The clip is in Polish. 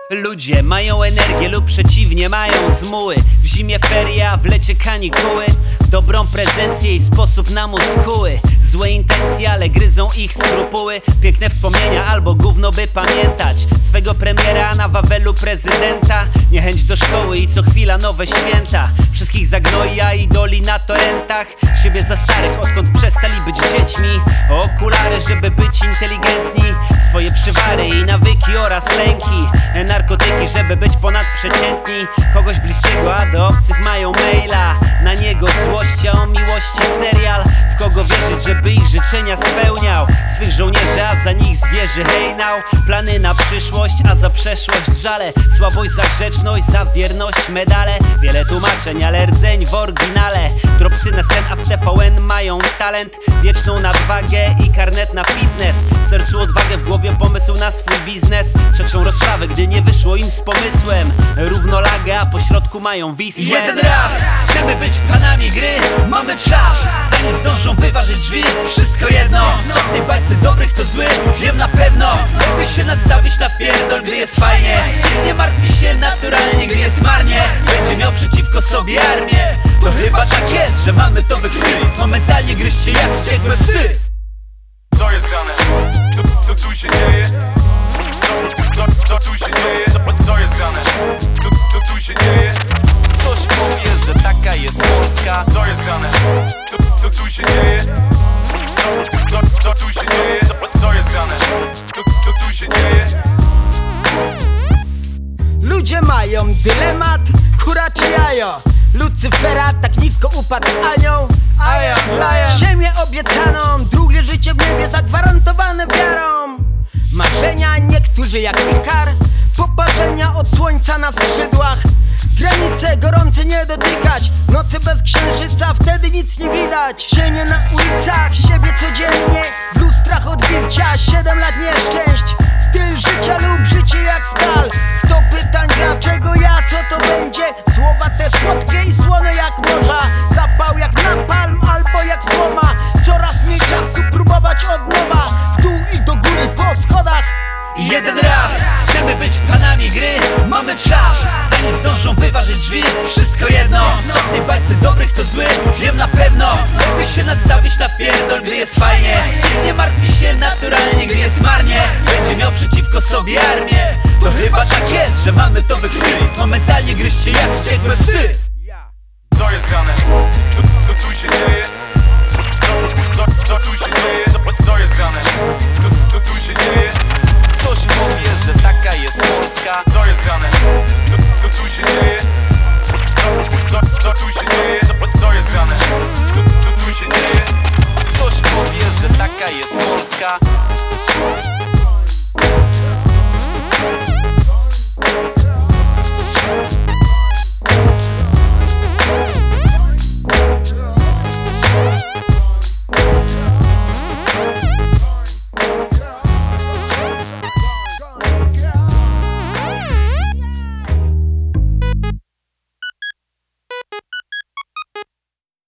Ludzie mają energię lub przeciwnie mają zmuły. W zimie feria, a w lecie kanikuły. Dobrą prezencję i sposób na muskuły. Złe intencje, ale gryzą ich skrupuły. Piękne wspomnienia albo gówno by pamiętać swego premiera na Wawelu prezydenta. Niechęć do szkoły i co chwila nowe święta. Wszystkich zagnoi, a idoli na torrentach. Siebie za starych, odkąd przestali być dziećmi. Okulary, żeby być inteligentni. Swoje przywary i nawyki oraz lęki. Narkotyki, żeby być ponadprzeciętni. Kogoś bliskiego, a do obcych mają maila. Na niego złość, a o miłości serial. W kogo wierzyć, żeby ich życzenia spełniał. Swych żołnierzy, a za nich zwierzy hejnał. Plany na przyszłość, a za przeszłość żale. Słabość za grzeczność, za wierność medale. Wiele tłumaczeń, ale rdzeń w oryginale. Dropsy na sen, a w TVN mają talent. Wieczną nadwagę i karnet na fitness. W sercu odwagę, w głowie pomysł na swój biznes. Trzecią rozprawę, gdy nie wyszło im z pomysłem. Równolagę, a po środku mają Wisłę. Jeden raz, chcemy być panami gry. Mamy czas, zanim zdążą wyważyć drzwi. Wszystko jedno, no w tej bajce dobrych to zły. Wiem na pewno, lepiej się nastawić na pierdol, gdy jest fajnie. Nie martwi się naturalnie, gdy jest marnie. Będzie miał przeciwko sobie armię. To chyba tak jest, że mamy to we krwi. Momentalnie gryźcie jak wściekłe psy. Co jest grane? Co tu się dzieje? Co tu się dzieje? Co jest grane? Co tu się dzieje? Ktoś powie, że taka jest Polska. Co jest grane? Co tu się dzieje? Co tu się dzieje? Co jest grane? Co tu się dzieje? Ludzie mają dylemat, kura czy jajo. Lucyfera tak nisko upadł anioł. Ziemię obiecaną, drugie życie w niebie zagwarantowane wiarą. Marzenia niektórzy jak Ikar, poparzenia od słońca na skrzydłach. Granice gorące nie dotykać, nocy bez księżyca, wtedy nic nie widać. Cienie na ulicach, siebie codziennie, w lustrach odbicia, 7 lat nieszczęść. Styl życia lub życie jak stal. 100 pytań dlaczego ja, co to będzie. Słowa te słodkie i słone jak morza. Zapał jak napalm albo jak słoma. Coraz mniej czasu próbować od nowa. W dół i do góry po schodach. Jeden raz, chcemy być panami gry. Mamy czas, zanim zdążą wyważyć drzwi. Wszystko jedno, no w tej bajce dobrych to zły. Wiem na pewno, lepiej się nastawić na pierdol, gdy jest fajnie. Nie martwi się naturalnie, gdy jest marnie. Będzie miał przeciwko sobie armię. To chyba tak jest, że mamy to we krwi. Momentalnie gryźcie jak wściekłe psy. Co jest grane? Co tu się dzieje?